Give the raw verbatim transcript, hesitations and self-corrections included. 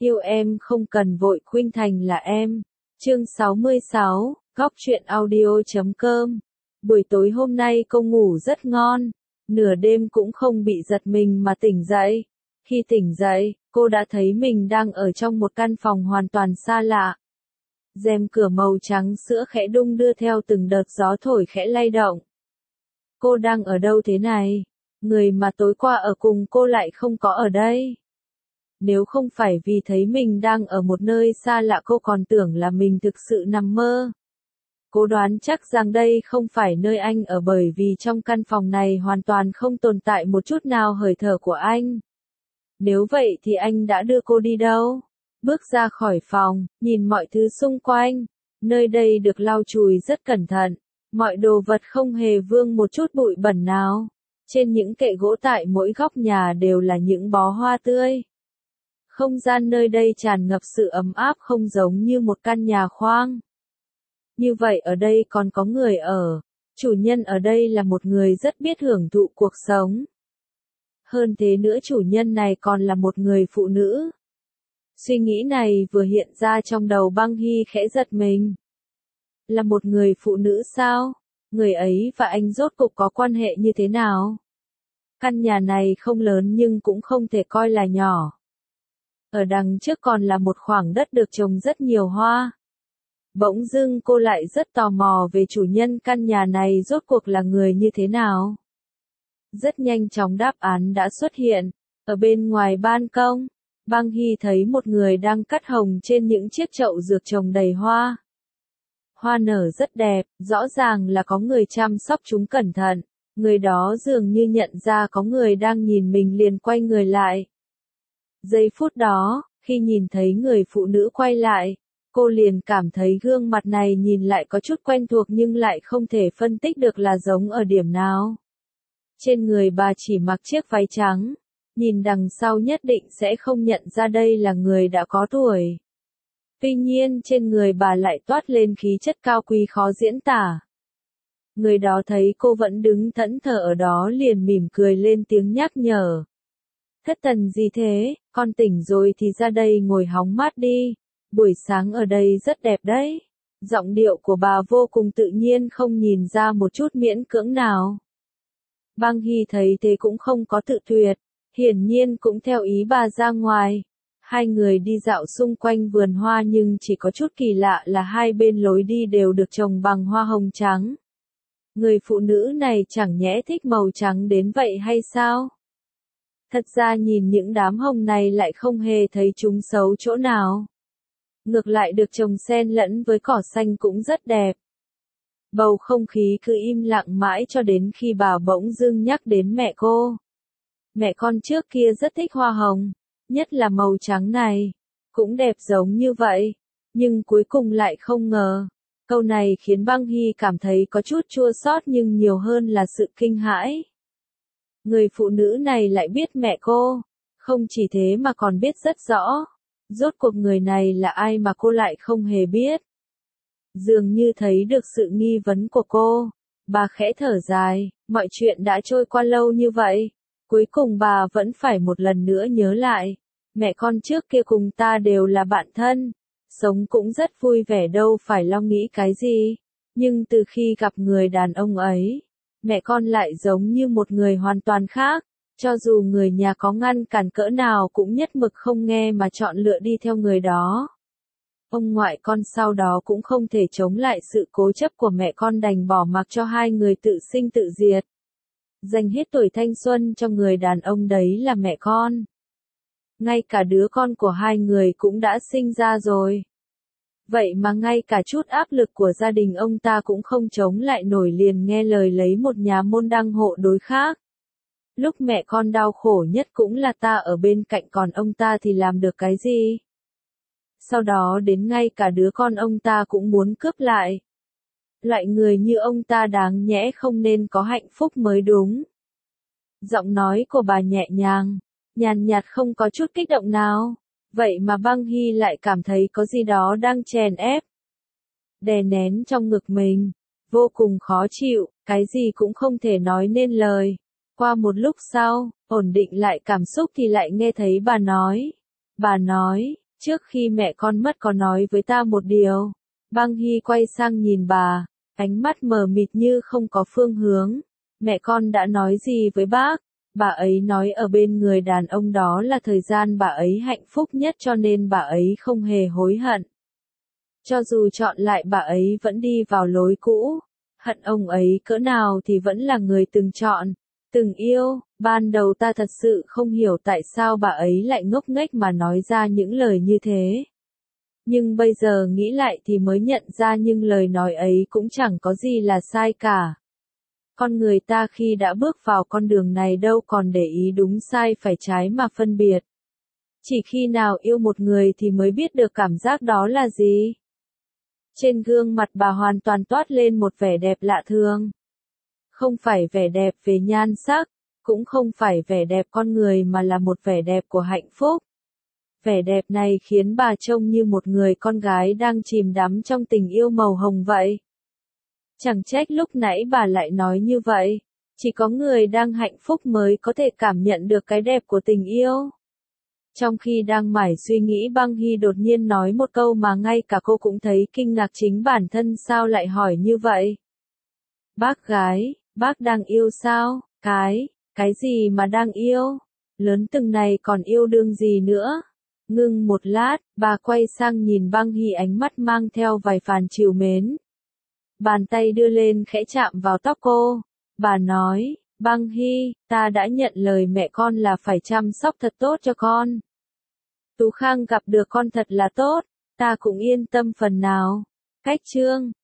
Yêu em không cần vội khuynh thành là em. Chương sáu mươi sáu, góc truyện audio chấm com. Buổi tối hôm nay cô ngủ rất ngon, nửa đêm cũng không bị giật mình mà tỉnh dậy. Khi tỉnh dậy, cô đã thấy mình đang ở trong một căn phòng hoàn toàn xa lạ. Rèm cửa màu trắng sữa khẽ đung đưa theo từng đợt gió thổi khẽ lay động. Cô đang ở đâu thế này? Người mà tối qua ở cùng cô lại không có ở đây. Nếu không phải vì thấy mình đang ở một nơi xa lạ cô còn tưởng là mình thực sự nằm mơ. Cô đoán chắc rằng đây không phải nơi anh ở bởi vì trong căn phòng này hoàn toàn không tồn tại một chút nào hơi thở của anh. Nếu vậy thì anh đã đưa cô đi đâu? Bước ra khỏi phòng, nhìn mọi thứ xung quanh. Nơi đây được lau chùi rất cẩn thận. Mọi đồ vật không hề vương một chút bụi bẩn nào. Trên những kệ gỗ tại mỗi góc nhà đều là những bó hoa tươi. Không gian nơi đây tràn ngập sự ấm áp không giống như một căn nhà khoang. Như vậy ở đây còn có người ở. Chủ nhân ở đây là một người rất biết hưởng thụ cuộc sống. Hơn thế nữa chủ nhân này còn là một người phụ nữ. Suy nghĩ này vừa hiện ra trong đầu Băng Hy khẽ giật mình. Là một người phụ nữ sao? Người ấy và anh rốt cục có quan hệ như thế nào? Căn nhà này không lớn nhưng cũng không thể coi là nhỏ. Ở đằng trước còn là một khoảng đất được trồng rất nhiều hoa. Bỗng dưng cô lại rất tò mò về chủ nhân căn nhà này rốt cuộc là người như thế nào. Rất nhanh chóng đáp án đã xuất hiện. Ở bên ngoài ban công, Băng Hy thấy một người đang cắt hồng trên những chiếc chậu dược trồng đầy hoa. Hoa nở rất đẹp, rõ ràng là có người chăm sóc chúng cẩn thận. Người đó dường như nhận ra có người đang nhìn mình liền quay người lại. Giây phút đó, khi nhìn thấy người phụ nữ quay lại, cô liền cảm thấy gương mặt này nhìn lại có chút quen thuộc nhưng lại không thể phân tích được là giống ở điểm nào. Trên người bà chỉ mặc chiếc váy trắng, nhìn đằng sau nhất định sẽ không nhận ra đây là người đã có tuổi. Tuy nhiên trên người bà lại toát lên khí chất cao quý khó diễn tả. Người đó thấy cô vẫn đứng thẫn thờ ở đó liền mỉm cười lên tiếng nhắc nhở. Thất thần gì thế, con tỉnh rồi thì ra đây ngồi hóng mát đi, buổi sáng ở đây rất đẹp đấy. Giọng điệu của bà vô cùng tự nhiên không nhìn ra một chút miễn cưỡng nào. Băng Hy thấy thế cũng không có tự tuyệt, hiển nhiên cũng theo ý bà ra ngoài. Hai người đi dạo xung quanh vườn hoa nhưng chỉ có chút kỳ lạ là hai bên lối đi đều được trồng bằng hoa hồng trắng. Người phụ nữ này chẳng nhẽ thích màu trắng đến vậy hay sao? Thật ra nhìn những đám hồng này lại không hề thấy chúng xấu chỗ nào. Ngược lại được trồng xen lẫn với cỏ xanh cũng rất đẹp. Bầu không khí cứ im lặng mãi cho đến khi bà bỗng dưng nhắc đến mẹ cô. Mẹ con trước kia rất thích hoa hồng, nhất là màu trắng này, cũng đẹp giống như vậy, nhưng cuối cùng lại không ngờ. Câu này khiến Băng Hy cảm thấy có chút chua xót nhưng nhiều hơn là sự kinh hãi. Người phụ nữ này lại biết mẹ cô, không chỉ thế mà còn biết rất rõ. Rốt cuộc người này là ai mà cô lại không hề biết. Dường như thấy được sự nghi vấn của cô, bà khẽ thở dài, mọi chuyện đã trôi qua lâu như vậy. Cuối cùng bà vẫn phải một lần nữa nhớ lại, mẹ con trước kia cùng ta đều là bạn thân, sống cũng rất vui vẻ đâu phải lo nghĩ cái gì. Nhưng từ khi gặp người đàn ông ấy, mẹ con lại giống như một người hoàn toàn khác, cho dù người nhà có ngăn cản cỡ nào cũng nhất mực không nghe mà chọn lựa đi theo người đó. Ông ngoại con sau đó cũng không thể chống lại sự cố chấp của mẹ con đành bỏ mặc cho hai người tự sinh tự diệt. Dành hết tuổi thanh xuân cho người đàn ông đấy là mẹ con. Ngay cả đứa con của hai người cũng đã sinh ra rồi. Vậy mà ngay cả chút áp lực của gia đình ông ta cũng không chống lại nổi liền nghe lời lấy một nhà môn đăng hộ đối khác. Lúc mẹ con đau khổ nhất cũng là ta ở bên cạnh còn ông ta thì làm được cái gì? Sau đó đến ngay cả đứa con ông ta cũng muốn cướp lại. Loại người như ông ta đáng nhẽ không nên có hạnh phúc mới đúng. Giọng nói của bà nhẹ nhàng, nhàn nhạt không có chút kích động nào. Vậy mà Băng Hy lại cảm thấy có gì đó đang chèn ép. Đè nén trong ngực mình, vô cùng khó chịu, cái gì cũng không thể nói nên lời. Qua một lúc sau, ổn định lại cảm xúc thì lại nghe thấy bà nói. Bà nói, Trước khi mẹ con mất có nói với ta một điều. Băng Hy quay sang nhìn bà, ánh mắt mờ mịt như không có phương hướng. Mẹ con đã nói gì với bác? Bà ấy nói ở bên người đàn ông đó là thời gian bà ấy hạnh phúc nhất cho nên bà ấy không hề hối hận. Cho dù chọn lại bà ấy vẫn đi vào lối cũ. Hận ông ấy cỡ nào thì vẫn là người từng chọn, từng yêu. Ban đầu ta thật sự không hiểu tại sao bà ấy lại ngốc nghếch mà nói ra những lời như thế. Nhưng bây giờ nghĩ lại thì mới nhận ra nhưng lời nói ấy cũng chẳng có gì là sai cả. Con người ta khi đã bước vào con đường này đâu còn để ý đúng sai phải trái mà phân biệt. Chỉ khi nào yêu một người thì mới biết được cảm giác đó là gì. Trên gương mặt bà hoàn toàn toát lên một vẻ đẹp lạ thường. Không phải vẻ đẹp về nhan sắc, cũng không phải vẻ đẹp con người mà là một vẻ đẹp của hạnh phúc. Vẻ đẹp này khiến bà trông như một người con gái đang chìm đắm trong tình yêu màu hồng vậy. Chẳng trách lúc nãy bà lại nói như vậy. Chỉ có người đang hạnh phúc mới có thể cảm nhận được cái đẹp của tình yêu. Trong khi đang mải suy nghĩ Băng Hy đột nhiên nói một câu mà ngay cả cô cũng thấy kinh ngạc chính bản thân sao lại hỏi như vậy. Bác gái, bác đang yêu sao? Cái, cái gì mà đang yêu? Lớn từng này còn yêu đương gì nữa? Ngưng một lát, bà quay sang nhìn Băng Hy ánh mắt mang theo vài phần trìu mến. Bàn tay đưa lên khẽ chạm vào tóc cô. Bà nói, Băng Hy, ta đã nhận lời mẹ con là phải chăm sóc thật tốt cho con. Tú Khang gặp được con thật là tốt, ta cũng yên tâm phần nào. Cách chương